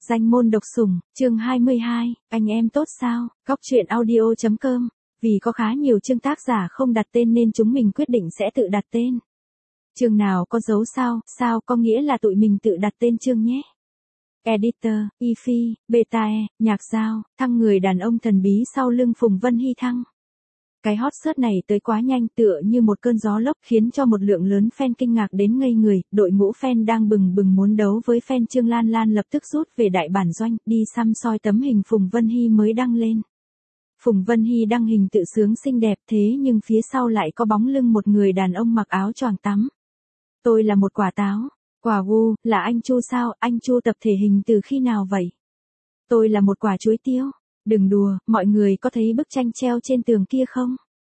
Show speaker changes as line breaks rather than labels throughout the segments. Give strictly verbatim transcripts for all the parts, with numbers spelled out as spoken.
Danh môn độc sủng, chương hai mươi hai, anh em tốt sao? Góc truyện audio chấm com. Vì có khá nhiều chương tác giả không đặt tên nên chúng mình quyết định sẽ tự đặt tên. Chương nào có dấu sao, sao có nghĩa là tụi mình tự đặt tên chương nhé. Editor, y phi, Betae, Nhạc Giao, Thăng người đàn ông thần bí sau lưng Phùng Vân Hy Thăng. Cái hot search này tới quá nhanh tựa như một cơn gió lốc khiến cho một lượng lớn fan kinh ngạc đến ngây người, đội ngũ fan đang bừng bừng muốn đấu với fan Trương Lan Lan lập tức rút về đại bản doanh, đi xăm soi tấm hình Phùng Vân Hy mới đăng lên. Phùng Vân Hy đăng hình tự sướng xinh đẹp thế nhưng phía sau lại có bóng lưng một người đàn ông mặc áo choàng tắm. Tôi là một quả táo, quả gu, là anh Chu sao, anh Chu tập thể hình từ khi nào vậy? Tôi là một quả chuối tiêu. Đừng đùa, mọi người có thấy bức tranh treo trên tường kia không?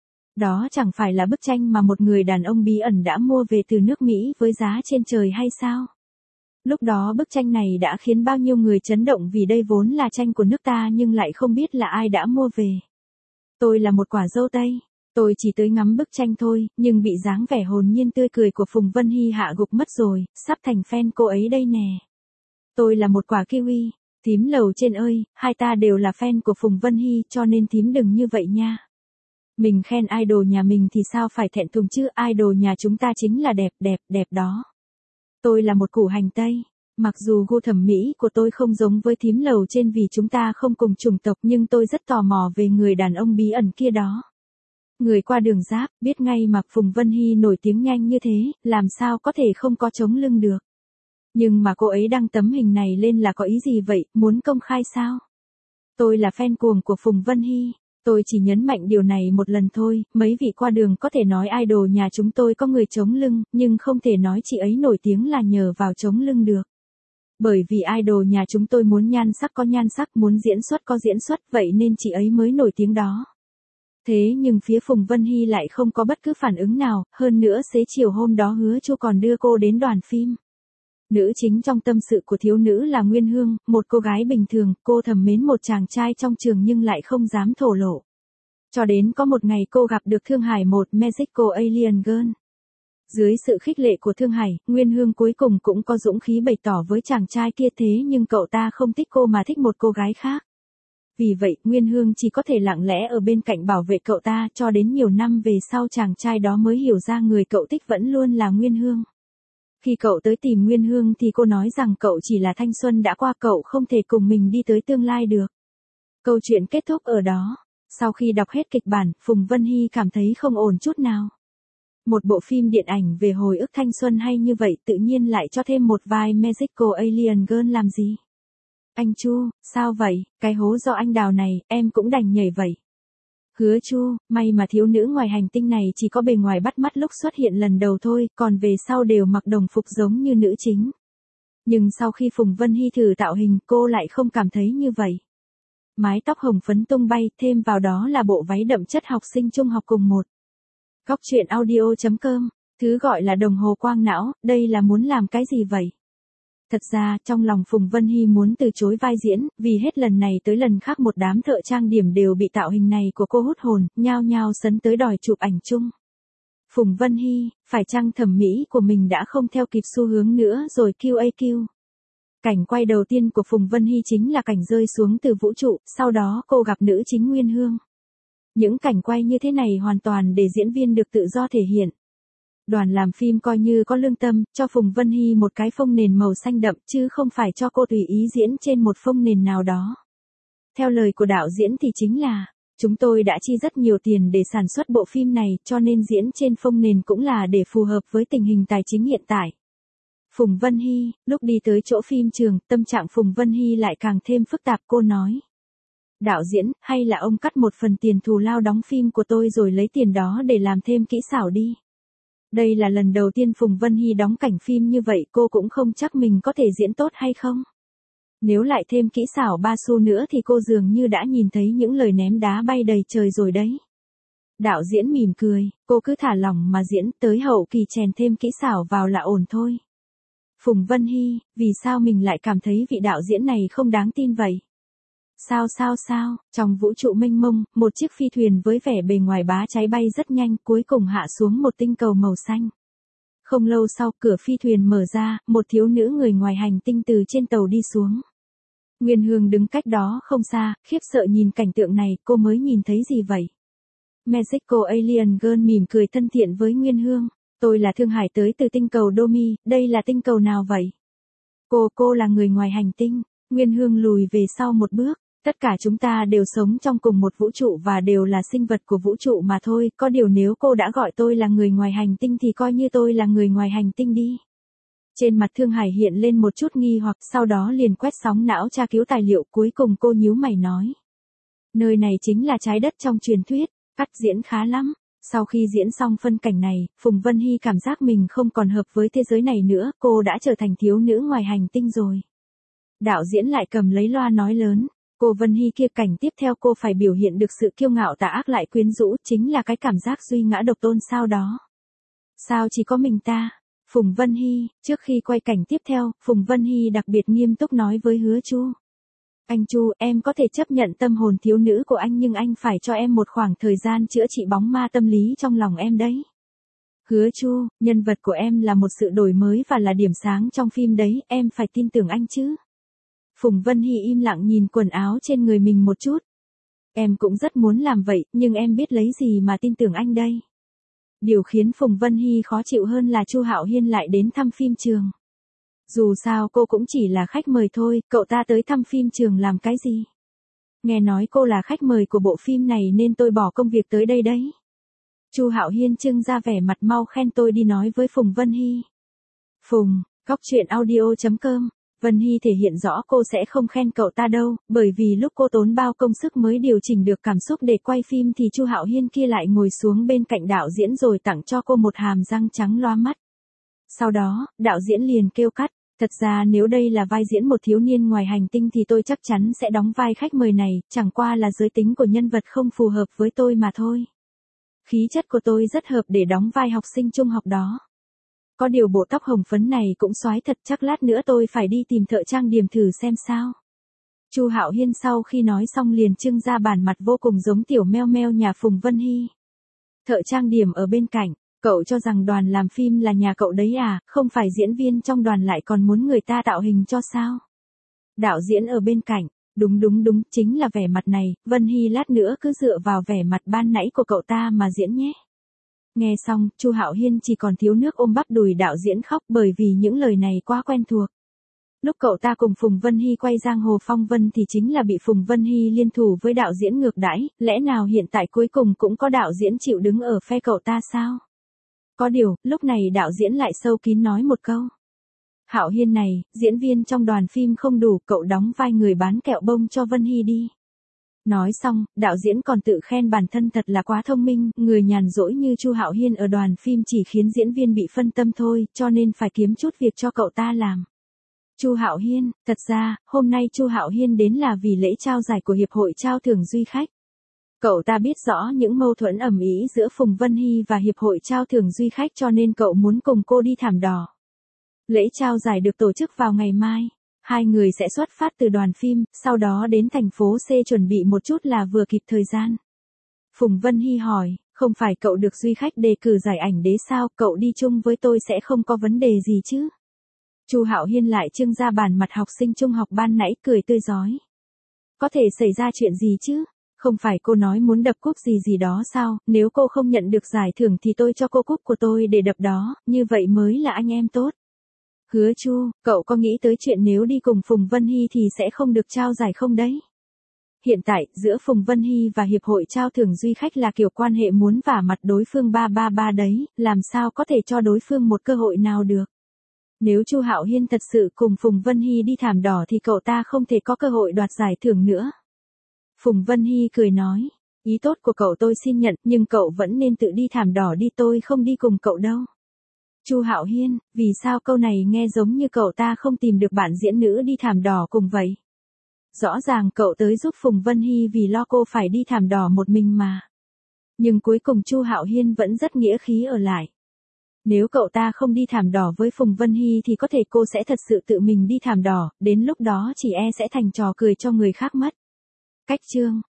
Đó chẳng phải là bức tranh mà một người đàn ông bí ẩn đã mua về từ nước Mỹ với giá trên trời hay sao? Lúc đó bức tranh này đã khiến bao nhiêu người chấn động vì đây vốn là tranh của nước ta nhưng lại không biết là ai đã mua về. Tôi là một quả dâu tây. Tôi chỉ tới ngắm bức tranh thôi, nhưng bị dáng vẻ hồn nhiên tươi cười của Phùng Vân Hy hạ gục mất rồi, sắp thành fan cô ấy đây nè. Tôi là một quả kiwi. Thím lầu trên ơi, hai ta đều là fan của Phùng Vân Hy cho nên thím đừng như vậy nha. Mình khen idol nhà mình thì sao phải thẹn thùng chứ, idol nhà chúng ta chính là đẹp, đẹp, đẹp đó. Tôi là một củ hành tây. Mặc dù gu thẩm mỹ của tôi không giống với thím lầu trên vì chúng ta không cùng chủng tộc nhưng tôi rất tò mò về người đàn ông bí ẩn kia đó. Người qua đường giáp, biết ngay mà Phùng Vân Hy nổi tiếng nhanh như thế, làm sao có thể không có chống lưng được. Nhưng mà cô ấy đăng tấm hình này lên là có ý gì vậy, muốn công khai sao? Tôi là fan cuồng của Phùng Vân Hy, tôi chỉ nhấn mạnh điều này một lần thôi, mấy vị qua đường có thể nói idol nhà chúng tôi có người chống lưng, nhưng không thể nói chị ấy nổi tiếng là nhờ vào chống lưng được. Bởi vì idol nhà chúng tôi muốn nhan sắc có nhan sắc, muốn diễn xuất có diễn xuất, vậy nên chị ấy mới nổi tiếng đó. Thế nhưng phía Phùng Vân Hy lại không có bất cứ phản ứng nào, hơn nữa xế chiều hôm đó hứa Chu còn đưa cô đến đoàn phim. Nữ chính trong tâm sự của thiếu nữ là Nguyên Hương, một cô gái bình thường, cô thầm mến một chàng trai trong trường nhưng lại không dám thổ lộ. Cho đến có một ngày cô gặp được Thương Hải một Magical Alien Girl. Dưới sự khích lệ của Thương Hải, Nguyên Hương cuối cùng cũng có dũng khí bày tỏ với chàng trai kia thế nhưng cậu ta không thích cô mà thích một cô gái khác. Vì vậy, Nguyên Hương chỉ có thể lặng lẽ ở bên cạnh bảo vệ cậu ta cho đến nhiều năm về sau chàng trai đó mới hiểu ra người cậu thích vẫn luôn là Nguyên Hương. Khi cậu tới tìm Nguyên Hương thì cô nói rằng cậu chỉ là thanh xuân đã qua, cậu không thể cùng mình đi tới tương lai được. Câu chuyện kết thúc ở đó. Sau khi đọc hết kịch bản, Phùng Vân Hy cảm thấy không ổn chút nào. Một bộ phim điện ảnh về hồi ức thanh xuân hay như vậy tự nhiên lại cho thêm một vai Magical Alien Girl làm gì? Anh Chu, sao vậy, cái hố do anh đào này, em cũng đành nhảy vậy. Hứa Chu, may mà thiếu nữ ngoài hành tinh này chỉ có bề ngoài bắt mắt lúc xuất hiện lần đầu thôi, còn về sau đều mặc đồng phục giống như nữ chính. Nhưng sau khi Phùng Vân Hy thử tạo hình cô lại không cảm thấy như vậy. Mái tóc hồng phấn tung bay, thêm vào đó là bộ váy đậm chất học sinh trung học cùng một. Góc truyện audio chấm com, thứ gọi là đồng hồ quang não, đây là muốn làm cái gì vậy? Thật ra, trong lòng Phùng Vân Hy muốn từ chối vai diễn, vì hết lần này tới lần khác một đám thợ trang điểm đều bị tạo hình này của cô hút hồn, nhao nhao sấn tới đòi chụp ảnh chung. Phùng Vân Hy, phải chăng thẩm mỹ của mình đã không theo kịp xu hướng nữa rồi quy a quy. Cảnh quay đầu tiên của Phùng Vân Hy chính là cảnh rơi xuống từ vũ trụ, sau đó cô gặp nữ chính Nguyên Hương. Những cảnh quay như thế này hoàn toàn để diễn viên được tự do thể hiện. Đoàn làm phim coi như có lương tâm, cho Phùng Vân Hy một cái phông nền màu xanh đậm chứ không phải cho cô tùy ý diễn trên một phông nền nào đó. Theo lời của đạo diễn thì chính là, chúng tôi đã chi rất nhiều tiền để sản xuất bộ phim này cho nên diễn trên phông nền cũng là để phù hợp với tình hình tài chính hiện tại. Phùng Vân Hy, lúc đi tới chỗ phim trường, tâm trạng Phùng Vân Hy lại càng thêm phức tạp, cô nói. Đạo diễn, hay là ông cắt một phần tiền thù lao đóng phim của tôi rồi lấy tiền đó để làm thêm kỹ xảo đi. Đây là lần đầu tiên Phùng Vân Hy đóng cảnh phim như vậy cô cũng không chắc mình có thể diễn tốt hay không. Nếu lại thêm kỹ xảo ba xu nữa thì cô dường như đã nhìn thấy những lời ném đá bay đầy trời rồi đấy. Đạo diễn mỉm cười, cô cứ thả lỏng mà diễn tới hậu kỳ chèn thêm kỹ xảo vào là ổn thôi. Phùng Vân Hy, vì sao mình lại cảm thấy vị đạo diễn này không đáng tin vậy? Sao sao sao, trong vũ trụ mênh mông, một chiếc phi thuyền với vẻ bề ngoài bá cháy bay rất nhanh cuối cùng hạ xuống một tinh cầu màu xanh. Không lâu sau cửa phi thuyền mở ra, một thiếu nữ người ngoài hành tinh từ trên tàu đi xuống. Nguyên Hương đứng cách đó không xa, khiếp sợ nhìn cảnh tượng này, cô mới nhìn thấy gì vậy? Mexico Alien Girl mỉm cười thân thiện với Nguyên Hương. Tôi là Thương Hải tới từ tinh cầu Domi, đây là tinh cầu nào vậy? Cô, cô là người ngoài hành tinh. Nguyên Hương lùi về sau một bước. Tất cả chúng ta đều sống trong cùng một vũ trụ và đều là sinh vật của vũ trụ mà thôi, có điều nếu cô đã gọi tôi là người ngoài hành tinh thì coi như tôi là người ngoài hành tinh đi. Trên mặt Thương Hải hiện lên một chút nghi hoặc, sau đó liền quét sóng não tra cứu tài liệu, cuối cùng cô nhíu mày nói. Nơi này chính là trái đất trong truyền thuyết, cắt diễn khá lắm. Sau khi diễn xong phân cảnh này, Phùng Vân Hy cảm giác mình không còn hợp với thế giới này nữa, cô đã trở thành thiếu nữ ngoài hành tinh rồi. Đạo diễn lại cầm lấy loa nói lớn. Cô Vân Hy kia, cảnh tiếp theo cô phải biểu hiện được sự kiêu ngạo tà ác lại quyến rũ, chính là cái cảm giác duy ngã độc tôn sao đó. Sao chỉ có mình ta? Phùng Vân Hy, trước khi quay cảnh tiếp theo, Phùng Vân Hy đặc biệt nghiêm túc nói với Hứa Chu. Anh Chu, em có thể chấp nhận tâm hồn thiếu nữ của anh nhưng anh phải cho em một khoảng thời gian chữa trị bóng ma tâm lý trong lòng em đấy. Hứa Chu, nhân vật của em là một sự đổi mới và là điểm sáng trong phim đấy, em phải tin tưởng anh chứ. Phùng Vân Hy im lặng nhìn quần áo trên người mình một chút. Em cũng rất muốn làm vậy, nhưng em biết lấy gì mà tin tưởng anh đây. Điều khiến Phùng Vân Hy khó chịu hơn là Chu Hạo Hiên lại đến thăm phim trường. Dù sao cô cũng chỉ là khách mời thôi, cậu ta tới thăm phim trường làm cái gì? Nghe nói cô là khách mời của bộ phim này nên tôi bỏ công việc tới đây đấy. Chu Hạo Hiên trưng ra vẻ mặt mau khen tôi đi nói với Phùng Vân Hy. Phùng, Cóc Truyện Audio chấm com. Vân Hy thể hiện rõ cô sẽ không khen cậu ta đâu, bởi vì lúc cô tốn bao công sức mới điều chỉnh được cảm xúc để quay phim thì Chu Hạo Hiên kia lại ngồi xuống bên cạnh đạo diễn rồi tặng cho cô một hàm răng trắng loa mắt. Sau đó, đạo diễn liền kêu cắt, thật ra nếu đây là vai diễn một thiếu niên ngoài hành tinh thì tôi chắc chắn sẽ đóng vai khách mời này, chẳng qua là giới tính của nhân vật không phù hợp với tôi mà thôi. Khí chất của tôi rất hợp để đóng vai học sinh trung học đó. Có điều bộ tóc hồng phấn này cũng xoái thật, chắc lát nữa tôi phải đi tìm thợ trang điểm thử xem sao. Chu Hạo Hiên sau khi nói xong liền trưng ra bản mặt vô cùng giống tiểu meo meo nhà Phùng Vân Hy. Thợ trang điểm ở bên cạnh, cậu cho rằng đoàn làm phim là nhà cậu đấy à, không phải diễn viên trong đoàn lại còn muốn người ta tạo hình cho sao? Đạo diễn ở bên cạnh, đúng đúng đúng, chính là vẻ mặt này, Vân Hy lát nữa cứ dựa vào vẻ mặt ban nãy của cậu ta mà diễn nhé. Nghe xong, Chu Hạo Hiên chỉ còn thiếu nước ôm bắp đùi đạo diễn khóc bởi vì những lời này quá quen thuộc. Lúc cậu ta cùng Phùng Vân Hy quay Giang Hồ Phong Vân thì chính là bị Phùng Vân Hy liên thủ với đạo diễn ngược đãi, lẽ nào hiện tại cuối cùng cũng có đạo diễn chịu đứng ở phe cậu ta sao? Có điều, lúc này đạo diễn lại sâu kín nói một câu. Hạo Hiên này, diễn viên trong đoàn phim không đủ, cậu đóng vai người bán kẹo bông cho Vân Hy đi. Nói xong, đạo diễn còn tự khen bản thân thật là quá thông minh, người nhàn rỗi như Chu Hạo Hiên ở đoàn phim chỉ khiến diễn viên bị phân tâm thôi, cho nên phải kiếm chút việc cho cậu ta làm. Chu Hạo Hiên, thật ra, hôm nay Chu Hạo Hiên đến là vì lễ trao giải của Hiệp hội trao thưởng Duy Khách. Cậu ta biết rõ những mâu thuẫn ầm ĩ giữa Phùng Vân Hy và Hiệp hội trao thưởng Duy Khách cho nên cậu muốn cùng cô đi thảm đỏ. Lễ trao giải được tổ chức vào ngày mai. Hai người sẽ xuất phát từ đoàn phim, sau đó đến thành phố C chuẩn bị một chút là vừa kịp thời gian. Phùng Vân Hy hỏi, không phải cậu được Duy Khách đề cử giải ảnh đế sao, cậu đi chung với tôi sẽ không có vấn đề gì chứ? Chu Hạo Hiên lại trưng ra bản mặt học sinh trung học ban nãy cười tươi rói. Có thể xảy ra chuyện gì chứ? Không phải cô nói muốn đập cúp gì gì đó sao, nếu cô không nhận được giải thưởng thì tôi cho cô cúp của tôi để đập đó, như vậy mới là anh em tốt. Hứa Chu, cậu có nghĩ tới chuyện nếu đi cùng Phùng Vân Hy thì sẽ không được trao giải không đấy? Hiện tại, giữa Phùng Vân Hy và Hiệp hội trao thưởng Duy Khách là kiểu quan hệ muốn vả mặt đối phương ba ba ba đấy, làm sao có thể cho đối phương một cơ hội nào được? Nếu Chu Hạo Hiên thật sự cùng Phùng Vân Hy đi thảm đỏ thì cậu ta không thể có cơ hội đoạt giải thưởng nữa. Phùng Vân Hy cười nói, ý tốt của cậu tôi xin nhận, nhưng cậu vẫn nên tự đi thảm đỏ đi, tôi không đi cùng cậu đâu. Chu Hạo Hiên, vì sao câu này nghe giống như cậu ta không tìm được bạn diễn nữ đi thảm đỏ cùng vậy? Rõ ràng cậu tới giúp Phùng Vân Hy vì lo cô phải đi thảm đỏ một mình mà. Nhưng cuối cùng Chu Hạo Hiên vẫn rất nghĩa khí ở lại. Nếu cậu ta không đi thảm đỏ với Phùng Vân Hy thì có thể cô sẽ thật sự tự mình đi thảm đỏ, đến lúc đó chỉ e sẽ thành trò cười cho người khác mất. Cách chương